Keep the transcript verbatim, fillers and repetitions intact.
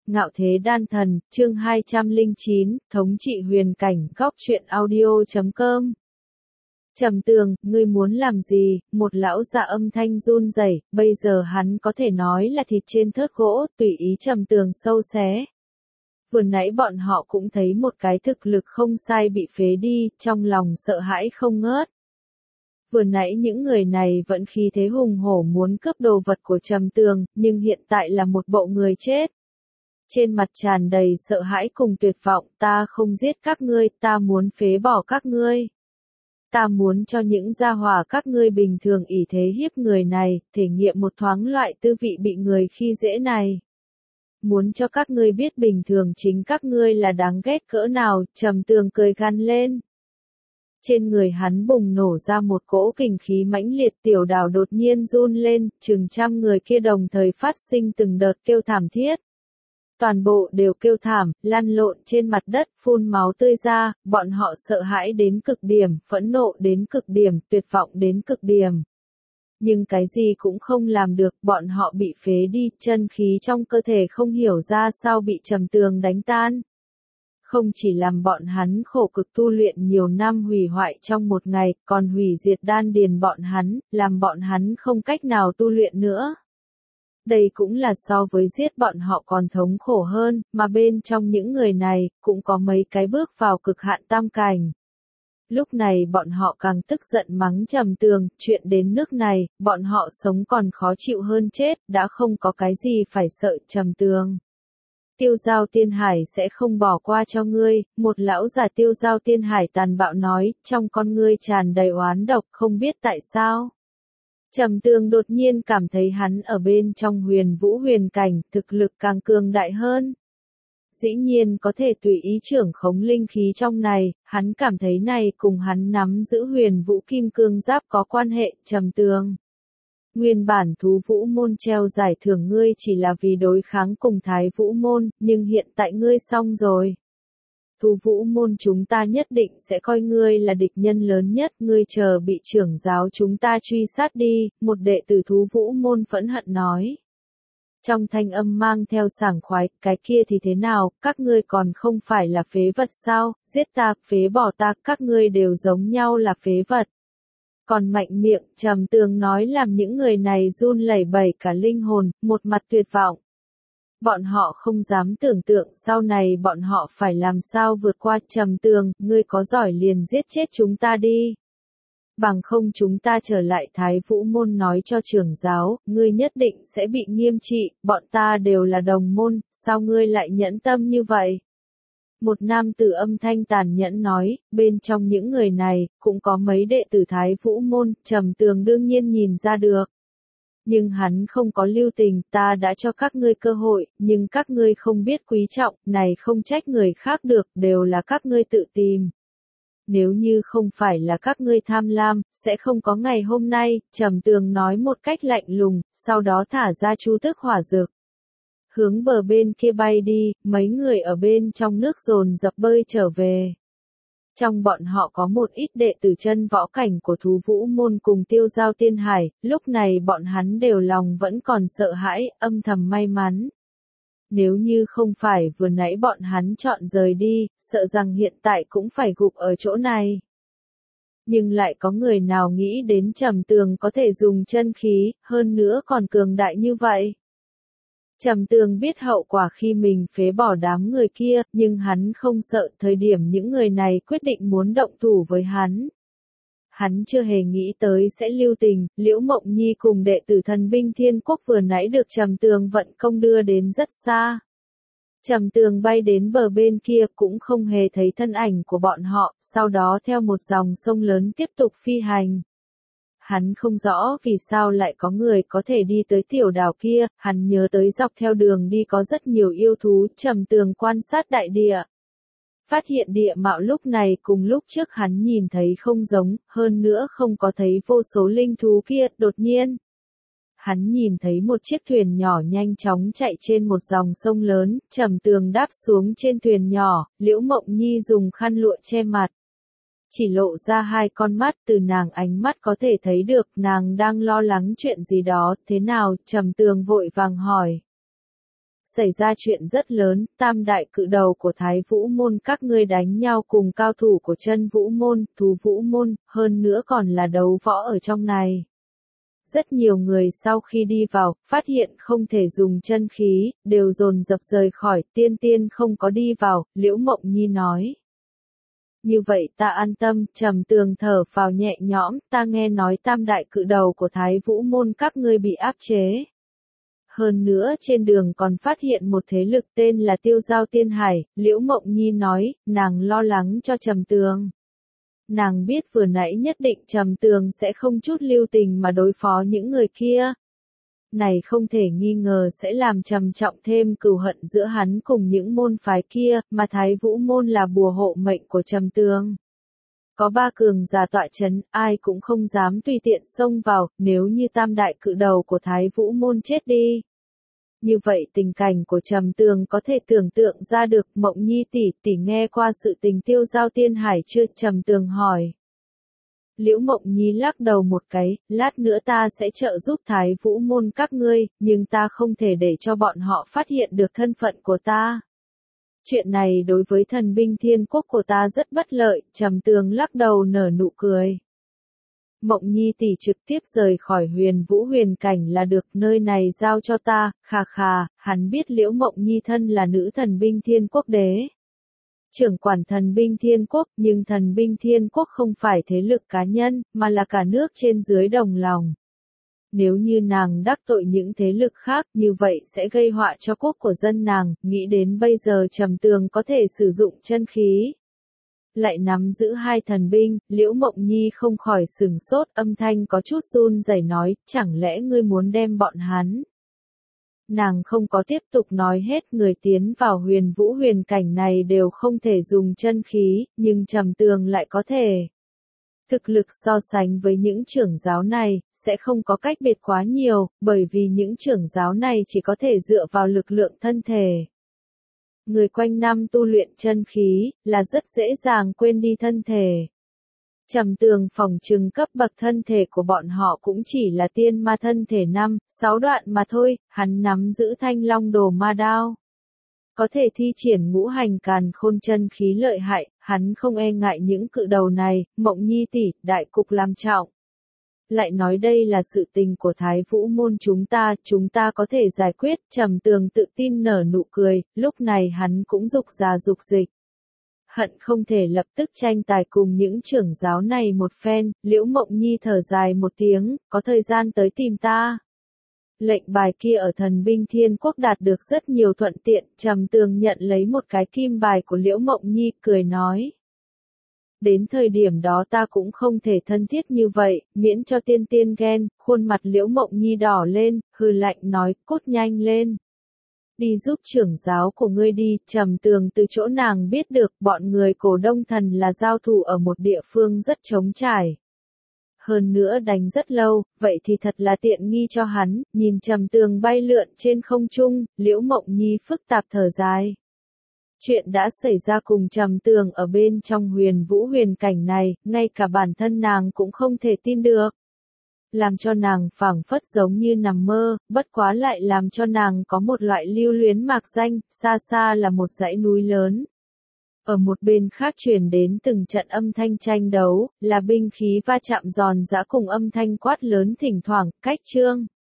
Ngạo Thế Đan Thần, chương hai trăm lẻ chín, Thống trị huyền cảnh, góc truyện audio chấm com. Trầm Tường, ngươi muốn làm gì? Một lão già âm thanh run rẩy, bây giờ hắn có thể nói là thịt trên thớt gỗ, tùy ý Trầm Tường sâu xé. Vừa nãy bọn họ cũng thấy một cái thực lực không sai bị phế đi, trong lòng sợ hãi không ngớt. Vừa nãy những người này vẫn khí thế hùng hổ muốn cướp đồ vật của Trầm Tường, nhưng hiện tại là một bộ người chết. Trên mặt tràn đầy sợ hãi cùng tuyệt vọng, ta không giết các ngươi, ta muốn phế bỏ các ngươi. Ta muốn cho những gia hỏa các ngươi bình thường ỷ thế hiếp người này, thể nghiệm một thoáng loại tư vị bị người khi dễ này. Muốn cho các ngươi biết bình thường chính các ngươi là đáng ghét cỡ nào, Trầm Tường cười gằn lên. Trên người hắn bùng nổ ra một cỗ kình khí mãnh liệt, Tiểu Đào đột nhiên run lên, chừng trăm người kia đồng thời phát sinh từng đợt kêu thảm thiết. Toàn bộ đều kêu thảm, lăn lộn trên mặt đất, phun máu tươi ra, bọn họ sợ hãi đến cực điểm, phẫn nộ đến cực điểm, tuyệt vọng đến cực điểm. Nhưng cái gì cũng không làm được, bọn họ bị phế đi, chân khí trong cơ thể không hiểu ra sao bị Trầm Tường đánh tan. Không chỉ làm bọn hắn khổ cực tu luyện nhiều năm hủy hoại trong một ngày, còn hủy diệt đan điền bọn hắn, làm bọn hắn không cách nào tu luyện nữa. Đây cũng là so với giết bọn họ còn thống khổ hơn, mà bên trong những người này, cũng có mấy cái bước vào cực hạn tam cảnh. Lúc này bọn họ càng tức giận mắng Trầm Tường, chuyện đến nước này, bọn họ sống còn khó chịu hơn chết, đã không có cái gì phải sợ Trầm Tường. Tiêu Giao Tiên Hải sẽ không bỏ qua cho ngươi, một lão già Tiêu Giao Tiên Hải tàn bạo nói, trong con ngươi tràn đầy oán độc, không biết tại sao. Trầm Tường đột nhiên cảm thấy hắn ở bên trong huyền vũ huyền cảnh, thực lực càng cường đại hơn. Dĩ nhiên có thể tùy ý trưởng khống linh khí trong này, hắn cảm thấy này cùng hắn nắm giữ huyền vũ kim cương giáp có quan hệ. Trầm Tường. Nguyên bản thú vũ môn treo giải thưởng ngươi chỉ là vì đối kháng cùng thái vũ môn, nhưng hiện tại ngươi xong rồi. Thú vũ môn chúng ta nhất định sẽ coi ngươi là địch nhân lớn nhất, ngươi chờ bị trưởng giáo chúng ta truy sát đi, một đệ tử thú vũ môn phẫn hận nói. Trong thanh âm mang theo sảng khoái, cái kia thì thế nào, các ngươi còn không phải là phế vật sao, giết ta, phế bỏ ta, các ngươi đều giống nhau là phế vật. Còn mạnh miệng, Trầm Tường nói làm những người này run lẩy bẩy cả linh hồn, một mặt tuyệt vọng. Bọn họ không dám tưởng tượng sau này bọn họ phải làm sao vượt qua. Trầm Tường, ngươi có giỏi liền giết chết chúng ta đi. Bằng không chúng ta trở lại Thái Vũ môn nói cho trưởng giáo, ngươi nhất định sẽ bị nghiêm trị, bọn ta đều là đồng môn, sao ngươi lại nhẫn tâm như vậy? Một nam tử âm thanh tàn nhẫn nói, bên trong những người này, cũng có mấy đệ tử Thái Vũ môn, Trầm Tường đương nhiên nhìn ra được. Nhưng hắn không có lưu tình, ta đã cho các ngươi cơ hội, nhưng các ngươi không biết quý trọng, này không trách người khác được, đều là các ngươi tự tìm. Nếu như không phải là các ngươi tham lam, sẽ không có ngày hôm nay, Trầm Tường nói một cách lạnh lùng, sau đó thả ra chu tức hỏa dược. Hướng bờ bên kia bay đi, mấy người ở bên trong nước dồn dập bơi trở về. Trong bọn họ có một ít đệ tử chân võ cảnh của thú vũ môn cùng Tiêu Giao Tiên Hải, lúc này bọn hắn đều lòng vẫn còn sợ hãi, âm thầm may mắn. Nếu như không phải vừa nãy bọn hắn chọn rời đi, sợ rằng hiện tại cũng phải gục ở chỗ này. Nhưng lại có người nào nghĩ đến Trầm Tường có thể dùng chân khí, hơn nữa còn cường đại như vậy. Trầm Tường biết hậu quả khi mình phế bỏ đám người kia, nhưng hắn không sợ thời điểm những người này quyết định muốn động thủ với hắn. Hắn chưa hề nghĩ tới sẽ lưu tình, Liễu Mộng Nhi cùng đệ tử thần binh Thiên Quốc vừa nãy được Trầm Tường vận công đưa đến rất xa. Trầm Tường bay đến bờ bên kia cũng không hề thấy thân ảnh của bọn họ, sau đó theo một dòng sông lớn tiếp tục phi hành. Hắn không rõ vì sao lại có người có thể đi tới tiểu đảo kia, hắn nhớ tới dọc theo đường đi có rất nhiều yêu thú. Trầm Tường quan sát đại địa. Phát hiện địa mạo lúc này cùng lúc trước hắn nhìn thấy không giống, hơn nữa không có thấy vô số linh thú kia, đột nhiên. Hắn nhìn thấy một chiếc thuyền nhỏ nhanh chóng chạy trên một dòng sông lớn, Trầm Tường đáp xuống trên thuyền nhỏ, Liễu Mộng Nhi dùng khăn lụa che mặt. Chỉ lộ ra hai con mắt, từ nàng ánh mắt có thể thấy được nàng đang lo lắng chuyện gì đó, thế nào, Trầm Tường vội vàng hỏi. xảy ra chuyện rất lớn, tam đại cự đầu của Thái Vũ Môn các ngươi đánh nhau cùng cao thủ của Chân Vũ Môn, Thú Vũ Môn, hơn nữa còn là đấu võ ở trong này. Rất nhiều người sau khi đi vào, phát hiện không thể dùng chân khí, đều dồn dập rời khỏi, tiên tiên không có đi vào, Liễu Mộng Nhi nói. Như vậy ta an tâm, Trầm Tường thở phào nhẹ nhõm, ta nghe nói tam đại cự đầu của Thái Vũ Môn các ngươi bị áp chế. Hơn nữa trên đường còn phát hiện một thế lực tên là Tiêu Giao Tiên Hải, Liễu Mộng Nhi nói, nàng lo lắng cho Trầm Tường. Nàng biết vừa nãy nhất định Trầm Tường sẽ không chút lưu tình mà đối phó những người kia. Này không thể nghi ngờ sẽ làm trầm trọng thêm cừu hận giữa hắn cùng những môn phái kia, mà Thái Vũ Môn là bùa hộ mệnh của Trầm Tường. Có ba cường giả tọa chấn, ai cũng không dám tùy tiện xông vào, nếu như tam đại cự đầu của Thái Vũ Môn chết đi. Như vậy tình cảnh của Trầm Tường có thể tưởng tượng ra được. Mộng Nhi tỷ tỷ nghe qua sự tình Tiêu Giao Tiên Hải chưa? Trầm Tường hỏi. Liễu Mộng Nhi lắc đầu một cái, lát nữa ta sẽ trợ giúp Thái Vũ Môn các ngươi, nhưng ta không thể để cho bọn họ phát hiện được thân phận của ta. Chuyện này đối với thần binh thiên quốc của ta rất bất lợi. Trầm Tường lắc đầu nở nụ cười. Mộng Nhi tỷ trực tiếp rời khỏi Huyền Vũ Huyền Cảnh là được, nơi này giao cho ta. Khà khà, hắn biết Liễu Mộng Nhi thân là nữ thần binh thiên quốc đế. Trưởng quản thần binh thiên quốc, nhưng thần binh thiên quốc không phải thế lực cá nhân, mà là cả nước trên dưới đồng lòng. Nếu như nàng đắc tội những thế lực khác, như vậy sẽ gây họa cho quốc của dân nàng. Nghĩ đến bây giờ Trầm Tường có thể sử dụng chân khí, lại nắm giữ hai thần binh, Liễu Mộng Nhi không khỏi sừng sốt, âm thanh có chút run rẩy nói, chẳng lẽ ngươi muốn đem bọn hắn? Nàng không có tiếp tục nói hết, người tiến vào Huyền Vũ Huyền Cảnh này đều không thể dùng chân khí, nhưng Trầm Tường lại có thể. Thực lực so sánh với những trưởng giáo này, sẽ không có cách biệt quá nhiều, bởi vì những trưởng giáo này chỉ có thể dựa vào lực lượng thân thể. Người quanh năm tu luyện chân khí, là rất dễ dàng quên đi thân thể. Trầm Tường phỏng chừng cấp bậc thân thể của bọn họ cũng chỉ là tiên ma thân thể năm, sáu đoạn mà thôi, hắn nắm giữ Thanh Long Đồ Ma Đao. Có thể thi triển ngũ hành càn khôn chân khí lợi hại, hắn không e ngại những cự đầu này. Mộng Nhi tỷ, đại cục làm trọng. Lại nói đây là sự tình của Thái Vũ Môn chúng ta, chúng ta có thể giải quyết. Trầm Tường tự tin nở nụ cười, lúc này hắn cũng dục già dục dịch. Hận không thể lập tức tranh tài cùng những trưởng giáo này một phen. Liễu Mộng Nhi thở dài một tiếng, có thời gian tới tìm ta. Lệnh bài kia ở thần binh thiên quốc đạt được rất nhiều thuận tiện. Trầm Tường nhận lấy một cái kim bài của Liễu Mộng Nhi, cười nói. Đến thời điểm đó ta cũng không thể thân thiết như vậy, miễn cho tiên tiên ghen. Khuôn mặt Liễu Mộng Nhi đỏ lên, hừ lạnh nói, cút nhanh lên. Đi giúp trưởng giáo của ngươi đi. Trầm Tường từ chỗ nàng biết được, bọn người Cổ Đông Thần là giao thủ ở một địa phương rất trống trải. Hơn nữa đánh rất lâu, vậy thì thật là tiện nghi cho hắn. Nhìn Trầm Tường bay lượn trên không trung, Liễu Mộng Nhi phức tạp thở dài. Chuyện đã xảy ra cùng Trầm Tường ở bên trong Huyền Vũ Huyền Cảnh này, ngay cả bản thân nàng cũng không thể tin được. Làm cho nàng phảng phất giống như nằm mơ, bất quá lại làm cho nàng có một loại lưu luyến mạc danh, xa xa là một dãy núi lớn. Ở một bên khác truyền đến từng trận âm thanh tranh đấu, là binh khí va chạm giòn giã cùng âm thanh quát lớn thỉnh thoảng, cách chương.